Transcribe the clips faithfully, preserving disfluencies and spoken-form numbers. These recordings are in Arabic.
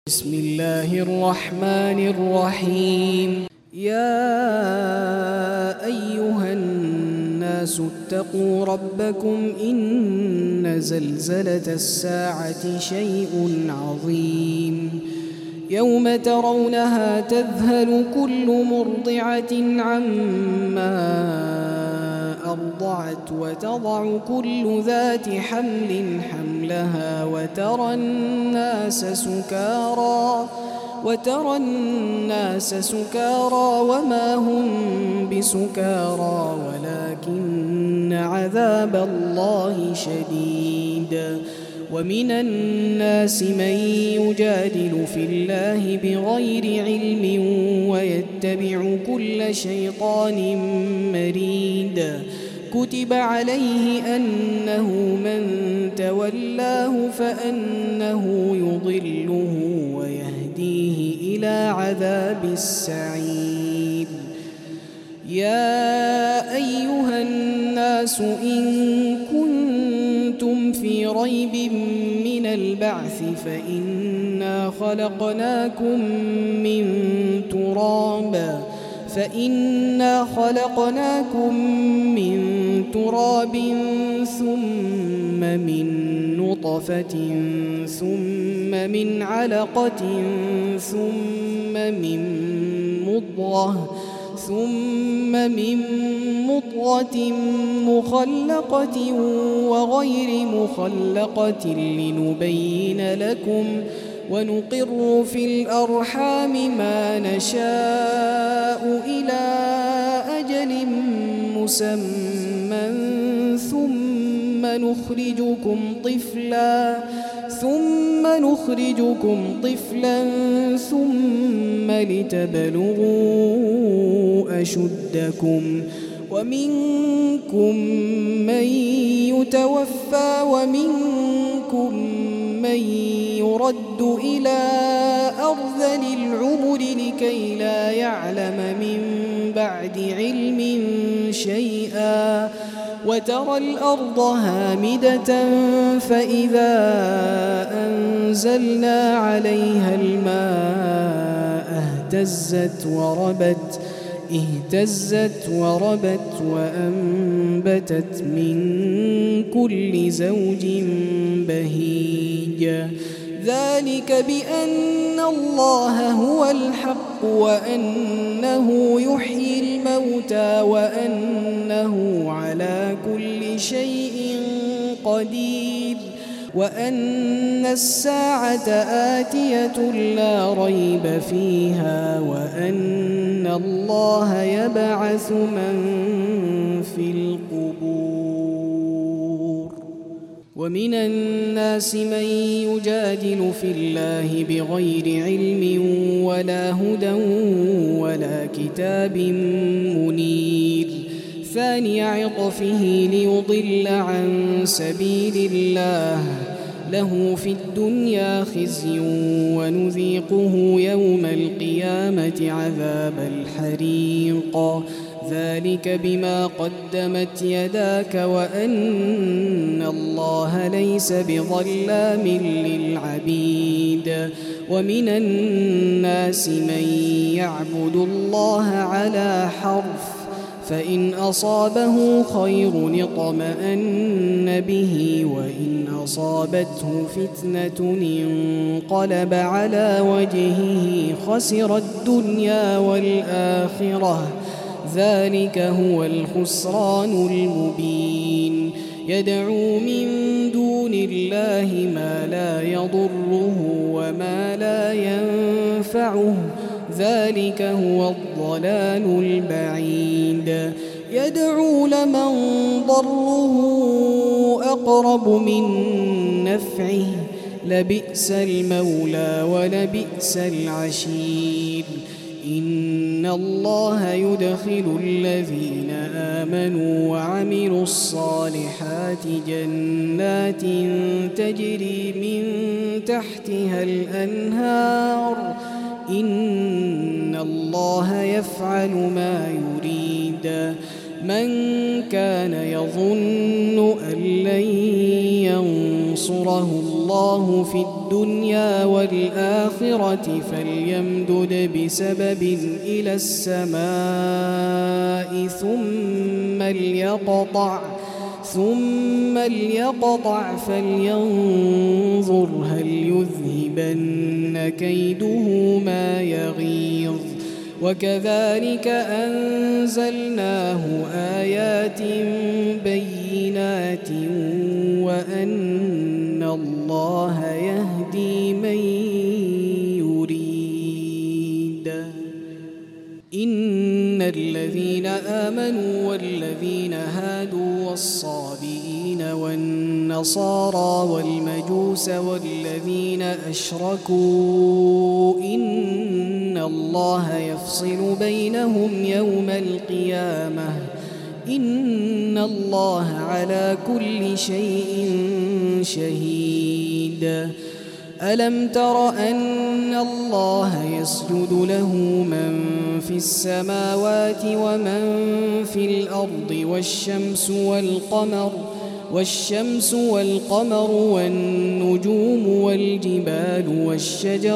بسم الله الرحمن الرحيم. يا أيها الناس اتقوا ربكم إن زلزلة الساعة شيء عظيم يوم ترونها تذهل كل مرضعة عما أرضعت وتضع كل ذات حمل حملها وترى الناس سكارى وترى الناس سكارى وما هم بسكارى ولكن عذاب الله شديد. ومن الناس من يجادل في الله بغير علم ويتبع كل شيطان مريد. كتب عليه أنه من تولاه فأنه يضله ويهديه إلى عذاب السعير. يا أيها الناس إن كنتم في ريب من البعث فإنا خلقناكم من تراب فإنا خلقناكم من تراب ثم من نطفة ثم من علقة ثم من مضغة ثم من مضغة مخلقة وغير مخلقة لنبين لكم ونقر في الأرحام ما نشاء إلى أجل مسمى ثم نخرجكم طفلا ثم نخرجكم طفلا ثم لتبلغوا أشدكم ومنكم من يتوفى ومنكم من يرد إلى أرذل العمر لكي لا يعلم من بعد علم شيئا. وترى الأرض هامدة فإذا أنزلنا عليها الماء اهتزت وربت اهتزت وربت وأنبتت من كل زوج بهيج. ذلك بأن الله هو الحق وأنه يحيي الموتى وأنه على كل شيء قدير وأن الساعة آتية لا ريب فيها وأن الله يبعث من في القبور. ومن الناس من يجادل في الله بغير علم ولا هدى ولا كتاب منير. ثاني عطفه ليضل عن سبيل الله له في الدنيا خزي ونذيقه يوم القيامة عذاب الحريق. ذلك بما قدمت يداك وأن الله ليس بظلام للعبيد. ومن الناس من يعبد الله على حرف فإن أصابه خير اطمأن به وإن أصابته فتنة انقلب على وجهه خسر الدنيا والآخرة. ذلك هو الخسران المبين. يدعو من دون الله ما لا يضره وما لا ينفعه ذلك هو الضلال البعيد. يدعو لمن ضره أقرب من نفعه لبئس المولى ولبئس العشير. إن الله يدخل الذين آمنوا وعملوا الصالحات جنات تجري من تحتها الأنهار إن الله يفعل ما يريد. من كان يظن أن لن ينصره الله في الدنيا والآخرة فليمدد بسبب إلى السماء ثم ليقطع ثم ليقطع فلينظر هل يذهبن كيده ما يغيظ وكذلك أنزلناه آيات بينات وأن الله يهدي من يريد. إن الذين آمنوا والذين هادوا والصابئين والنصارى والمجوس والذين أشركوا إن الله يفصل بينهم يوم القيامة إن الله على كل شيء شهيد. ألم تر أن الله يسجد له من في السماوات ومن في الأرض والشمس والقمر والشمس والقمر والنجوم والجبال والشجر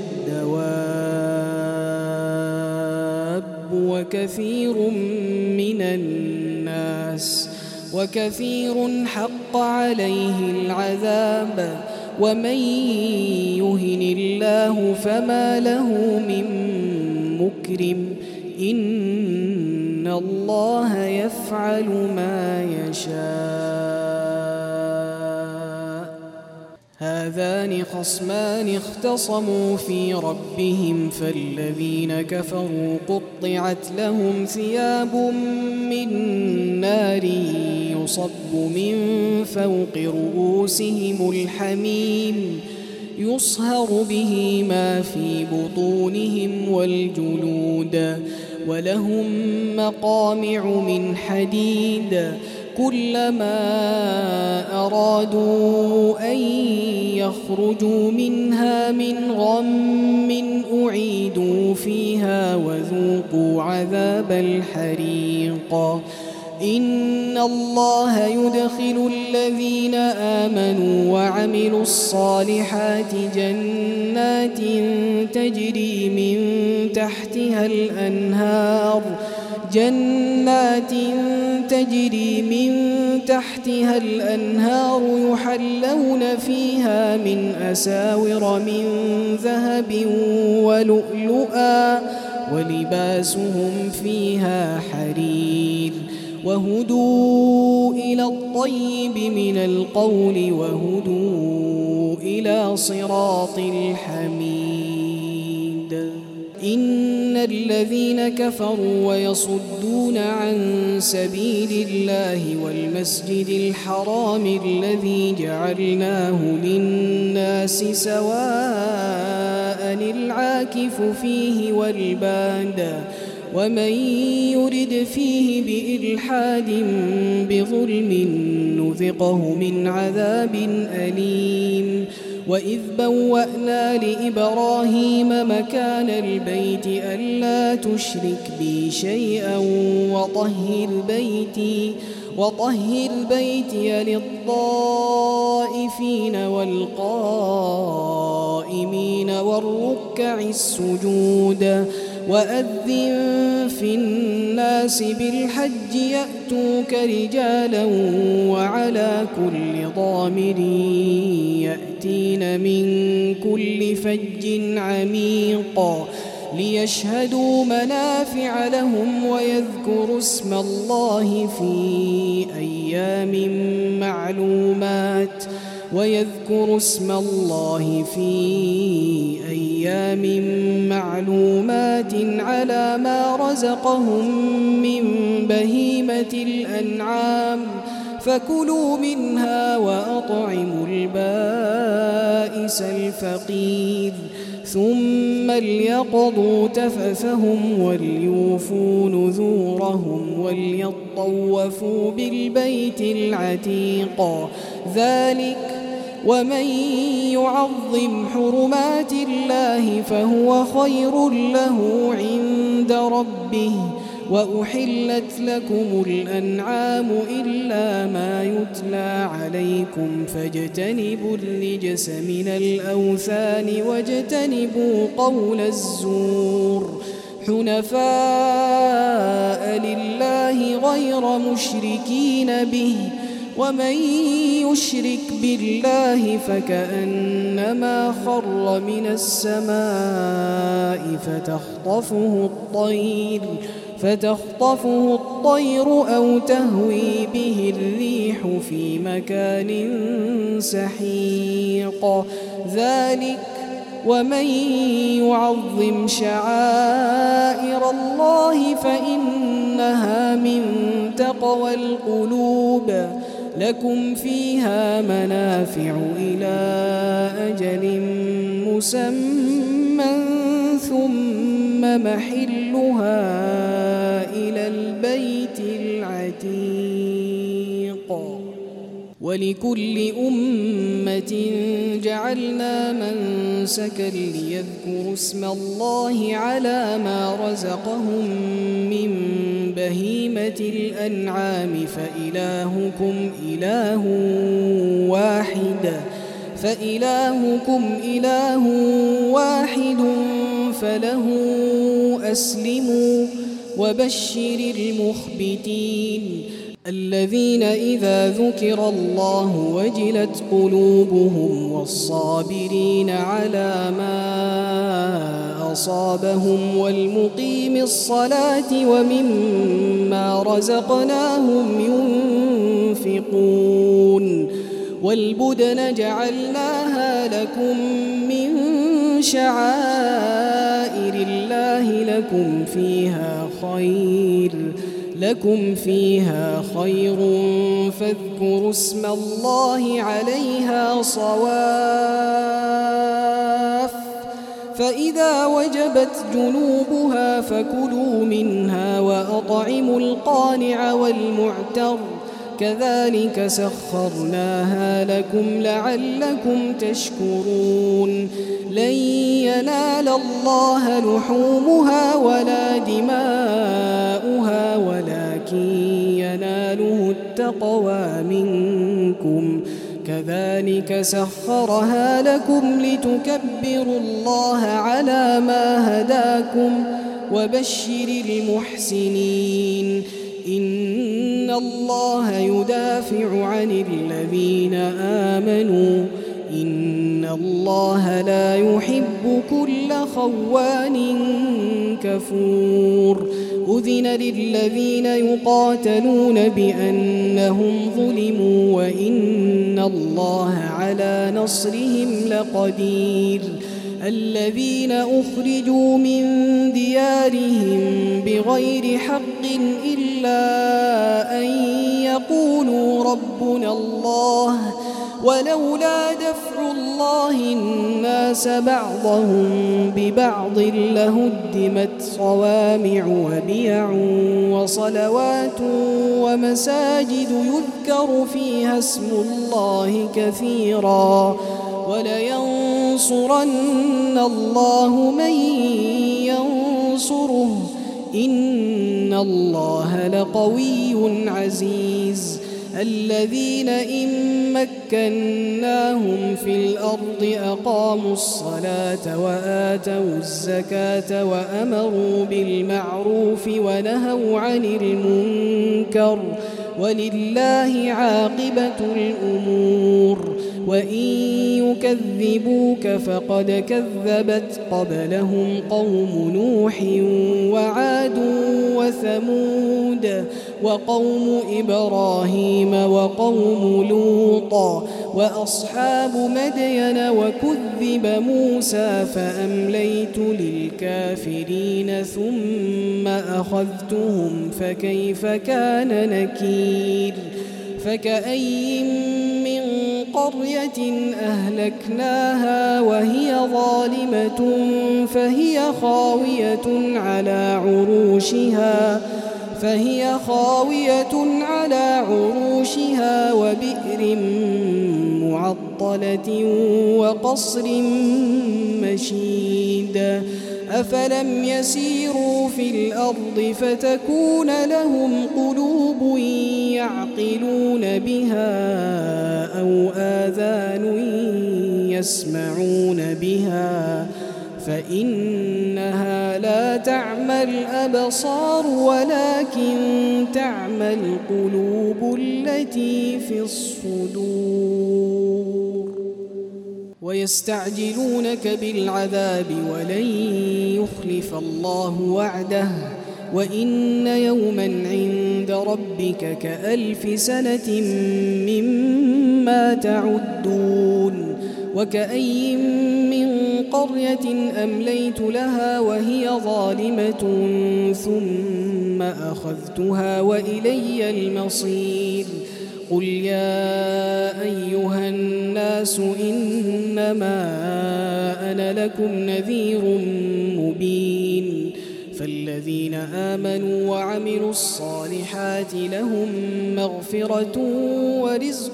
والدواب وكثير من الناس وكثير حق عليه العذاب ومن يهن الله فما له من مكرم إن الله يفعل ما يشاء. هذان خصمان اختصموا في ربهم فالذين كفروا قطعت لهم ثياب من نار يصب من فوق رؤوسهم الحميم يصهر به ما في بطونهم والجلود ولهم مقامع من حديد كلما أرادوا أن يخرجوا منها من غم أعيدوا فيها وذوقوا عذاب الحريق. إن الله يدخل الذين آمنوا وعملوا الصالحات جنات تجري من تحتها الأنهار جنات تجري من تحتها الأنهار يحلون فيها من أساور من ذهب ولؤلؤا ولباسهم فيها حرير وهدوا إلى الطيب من القول وهدوا إلى صراط الحميد. إن الذين كفروا ويصدون عن سبيل الله والمسجد الحرام الذي جعلناه للناس سواء العاكف فيه والباد ومن يرد فيه بإلحاد بظلم نذقه من عذاب أليم. وإذ بوأنا لإبراهيم مكان البيت ألا تشرك بي شيئا وطهر بيتي وطهر بيتي للطائفين والقائمين والركع السجود وأذن في الناس بالحج يأتوك رجالا وعلى كل ضامر يأتين من كل فج عميق ليشهدوا منافع لهم ويذكروا اسم الله في أيام معلومات ويذكروا اسم الله في أيام معلومات على ما رزقهم من بهيمة الأنعام فكلوا منها وأطعموا البائس الفقير ثم ليقضوا تفثهم وليوفوا نذورهم وليطوفوا بالبيت العتيق ذلك ومن يعظم حرمات الله فهو خير له عند ربه وأحلت لكم الأنعام إلا ما يتلى عليكم فاجتنبوا الرجس من الأوثان واجتنبوا قول الزور حنفاء لله غير مشركين به ومن يشرك بالله فكأنما خر من السماء فتخطفه الطير فتخطفه الطير أو تهوي به الريح في مكان سحيق ذلك ومن يعظم شعائر الله فإنها من تقوى القلوب لكم فيها منافع إلى أجل مسمى ثم محلها إلى البيت العتيق ولكل أمة جعلنا منسكا ليذكروا اسم الله على ما رزقهم من بهيمة الأنعام فإلهكم إله واحد فإلهكم إله واحد فله أسلموا وبشر المخبتين الذين إذا ذكر الله وجلت قلوبهم والصابرين على ما أصابهم والمقيم الصلاة ومما رزقناهم ينفقون والبدن جعلناها لكم من شعائر الله لكم فيها خير لكم فيها خير فاذكروا اسم الله عليها صواف فإذا وجبت جنوبها فكلوا منها وأطعموا القانع والمعتر كذلك سخرناها لكم لعلكم تشكرون لن ينال الله لحومها ولا دماؤها ولكن يناله التقوى منكم كذلك سخرها لكم لتكبروا الله على ما هداكم وبشر المحسنين إن الله يدافع عن الذين آمنوا إن الله لا يحب كل خوان كفور أذن للذين يقاتلون بأنهم ظلموا وإن الله على نصرهم لقدير الذين أخرجوا من ديارهم بغير حق إلا أن يقولوا ربنا الله ولولا دفع الله الناس بعضهم ببعض لهدمت صوامع وبيع وصلوات ومساجد يذكر فيها اسم الله كثيرا ولينصرن الله من ينصره إن الله لقوي عزيز الذين إن مكناهم في الأرض أقاموا الصلاة وآتوا الزكاة وأمروا بالمعروف ونهوا عن المنكر ولله عاقبة الأمور وإن يكذبوك فقد كذبت قبلهم قوم نوح وعاد وثمود وقوم إبراهيم وقوم لوط وأصحاب مدين وكذب موسى فأمليت للكافرين ثم أخذتهم فكيف كان نكير فكأي من قرية أهلكناها وهي ظالمة فهي خاوية على عروشها فهي خاوية على عروشها وبئر معطلة وقصر مشيد أفلم يسيروا في الأرض فتكون لهم قلوب يعقلون بها أو آذان يسمعون بها فإنها لا تعمى الأبصار ولكن تعمى القلوب التي في الصدور ويستعجلونك بالعذاب ولن يخلف الله وعده وإن يوما عند ربك كألف سنة مما تعدون وكأي من قرية أمليت لها وهي ظالمة ثم أخذتها وإلي المصير قل يا أيها الناس إنما أنا لكم نذير مبين فالذين آمنوا وعملوا الصالحات لهم مغفرة ورزق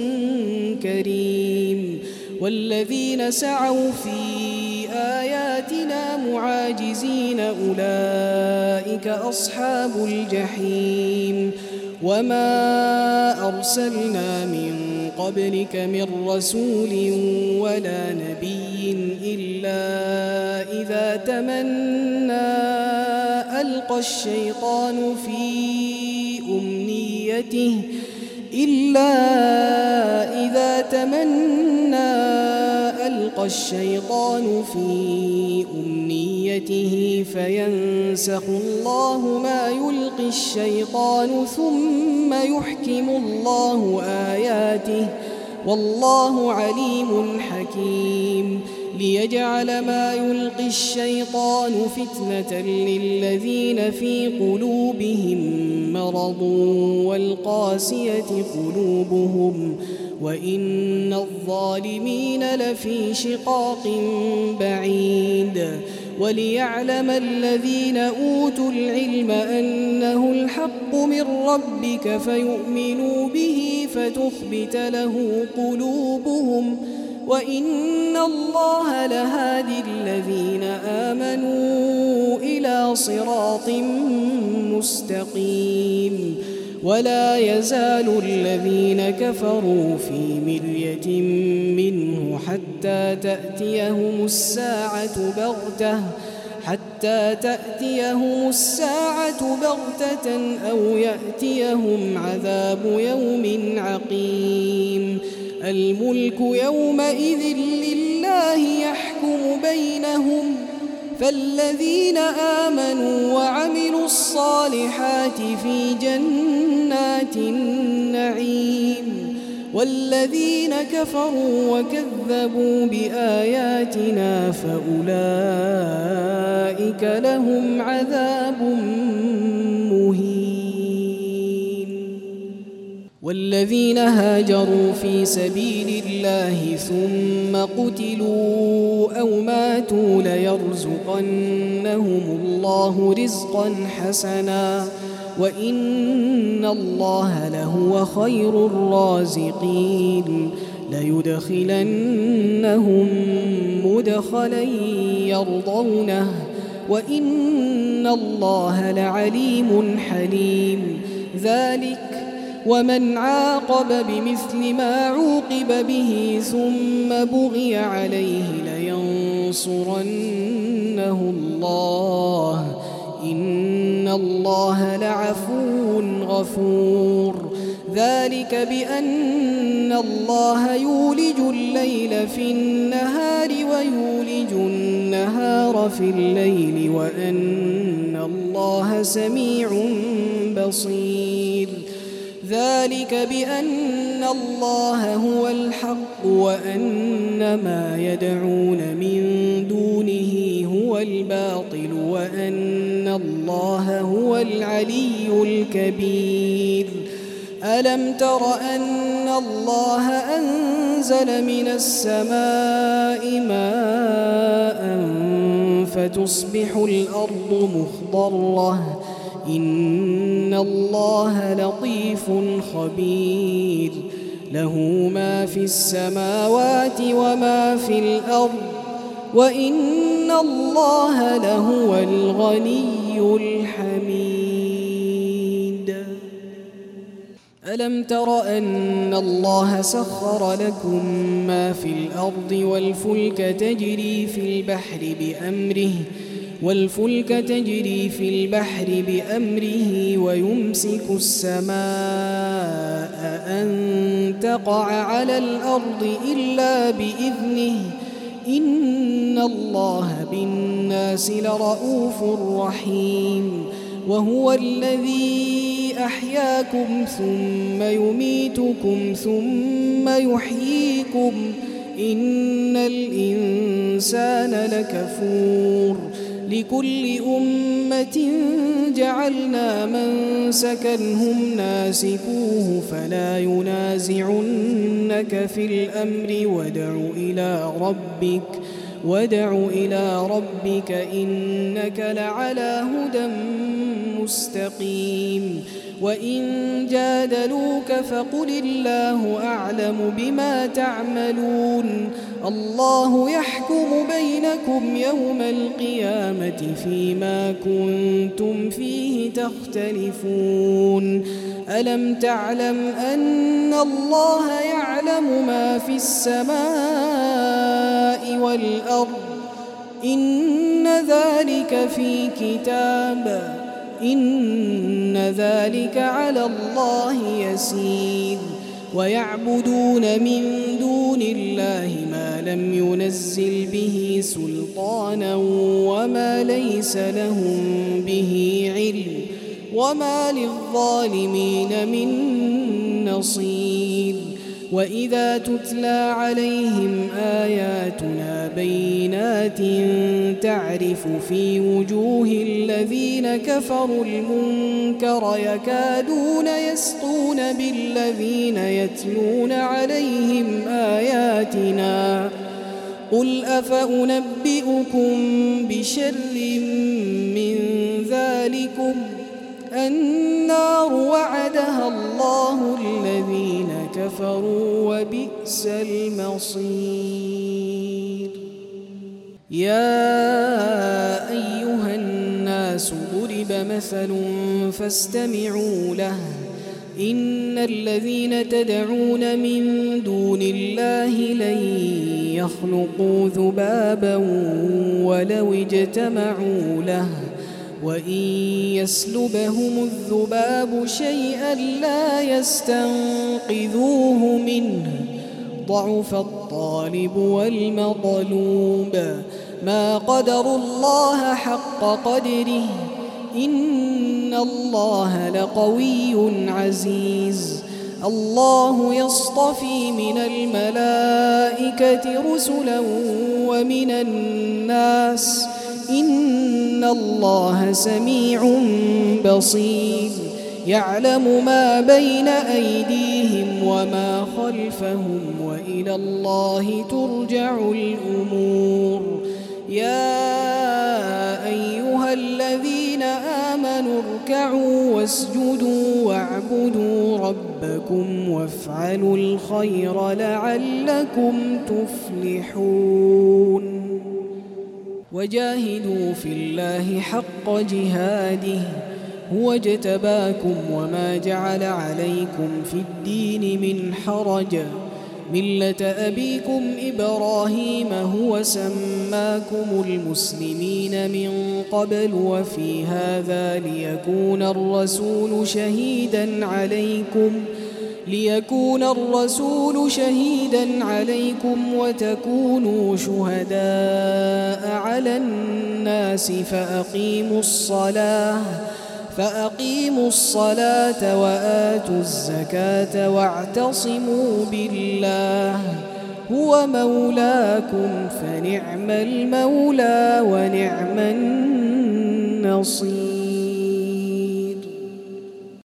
كريم والذين سعوا في آياتنا معاجزين أولئك أصحاب الجحيم وما أرسلنا من قبلك من رسول ولا نبي إلا إذا تمنى ألقى الشيطان في أمنيته إلا إذا تمنى ألقى الشيطان في أمنيته فينسخ الله ما يلقي الشيطان ثم يحكم الله آياته والله عليم حكيم ليجعل ما يلقي الشيطان فتنة للذين في قلوبهم مرض والقاسية قلوبهم وإن الظالمين لفي شقاق بعيد وليعلم الذين أوتوا العلم أنه الحق من ربك فيؤمنوا به فتخبت له قلوبهم وإن الله لهادي الذين آمنوا إلى صراط مستقيم ولا يزال الذين كفروا في مرية منه حتى تأتيهم الساعة بغتة حتى تأتيهم الساعة بغتة أو يأتيهم عذاب يوم عقيم الملك يومئذ لله يحكم بينهم فالذين آمنوا وعملوا الصالحات في جنات النعيم والذين كفروا وكذبوا بآياتنا فأولئك لهم عذاب مهين والذين هاجروا في سبيل الله ثم قتلوا أو ماتوا ليرزقنهم الله رزقا حسنا وإن الله لهو خير الرازقين ليدخلنهم مدخلا يرضونه وإن الله لعليم حليم ذلك ومن عاقب بمثل ما عوقب به ثم بغي عليه لينصرنه الله إن الله لعفو غفور ذلك بأن الله يولج الليل في النهار ويولج النهار في الليل وأن الله سميع بصير ذلك بأن الله هو الحق وأن ما يدعون من دونه هو الباطل وأن الله هو العلي الكبير ألم تر أن الله أنزل من السماء ماء فتصبح الأرض مخضرة إن الله لطيف خبير له ما في السماوات وما في الأرض وإن الله لهو الغني الحميد. ألم تر أن الله سخر لكم ما في الأرض والفلك تجري في البحر بأمره والفلك تجري في البحر بأمره ويمسك السماء أن تقع على الأرض إلا بإذنه إن الله بالناس لرؤوف رحيم. وهو الذي أحياكم ثم يميتكم ثم يحييكم إن الإنسان لكفور. لكل أمة جعلنا منسكا هم ناسكوه فلا ينازعنك في الأمر وادع إلى ربك وادع إلى ربك إنك لعلى هدى مستقيم. وإن جادلوك فقل الله أعلم بما تعملون الله يحكم بينكم يوم القيامة فيما كنتم فيه تختلفون. ألم تعلم أن الله يعلم ما في السماء والأرض إن ذلك في كتاب إن ذلك على الله يسير. ويعبدون من دون الله ما لم ينزل به سلطانا وما ليس لهم به علم وما للظالمين من نصير. وإذا تتلى عليهم آياتنا بينات تعرف في وجوه الذين كفروا المنكر يكادون يسطون بالذين يتلون عليهم آياتنا قل أفأنبئكم بشر من ذلكم النار وعدها الله الذين كفروا وبئس المصير. يا أيها الناس ضرب مثل فاستمعوا له إن الذين تدعون من دون الله لن يخلقوا ذبابا ولو اجتمعوا له وإن يسلبهم الذباب شيئا لا يستنقذوه منه ضعف الطالب والمطلوب. ما قدروا الله حق قدره إن الله لقوي عزيز. الله يصطفي من الملائكة رسلا ومن الناس إن الله سميع بصير. يعلم ما بين أيديهم وما خلفهم وإلى الله ترجع الأمور. يا أيها الذين آمنوا اركعوا واسجدوا واعبدوا ربكم وافعلوا الخير لعلكم تفلحون. وجاهدوا في الله حق جهاده هو اجتباكم وما جعل عليكم في الدين من حرج ملة أبيكم إبراهيم هو سماكم المسلمين من قبل وفي هذا ليكون الرسول شهيدا عليكم ليكون الرسول شهيدا عليكم وتكونوا شهداء على الناس فأقيموا الصلاة فأقيموا الصلاة وآتوا الزكاة واعتصموا بالله هو مولاكم فنعم المولى ونعم النصير.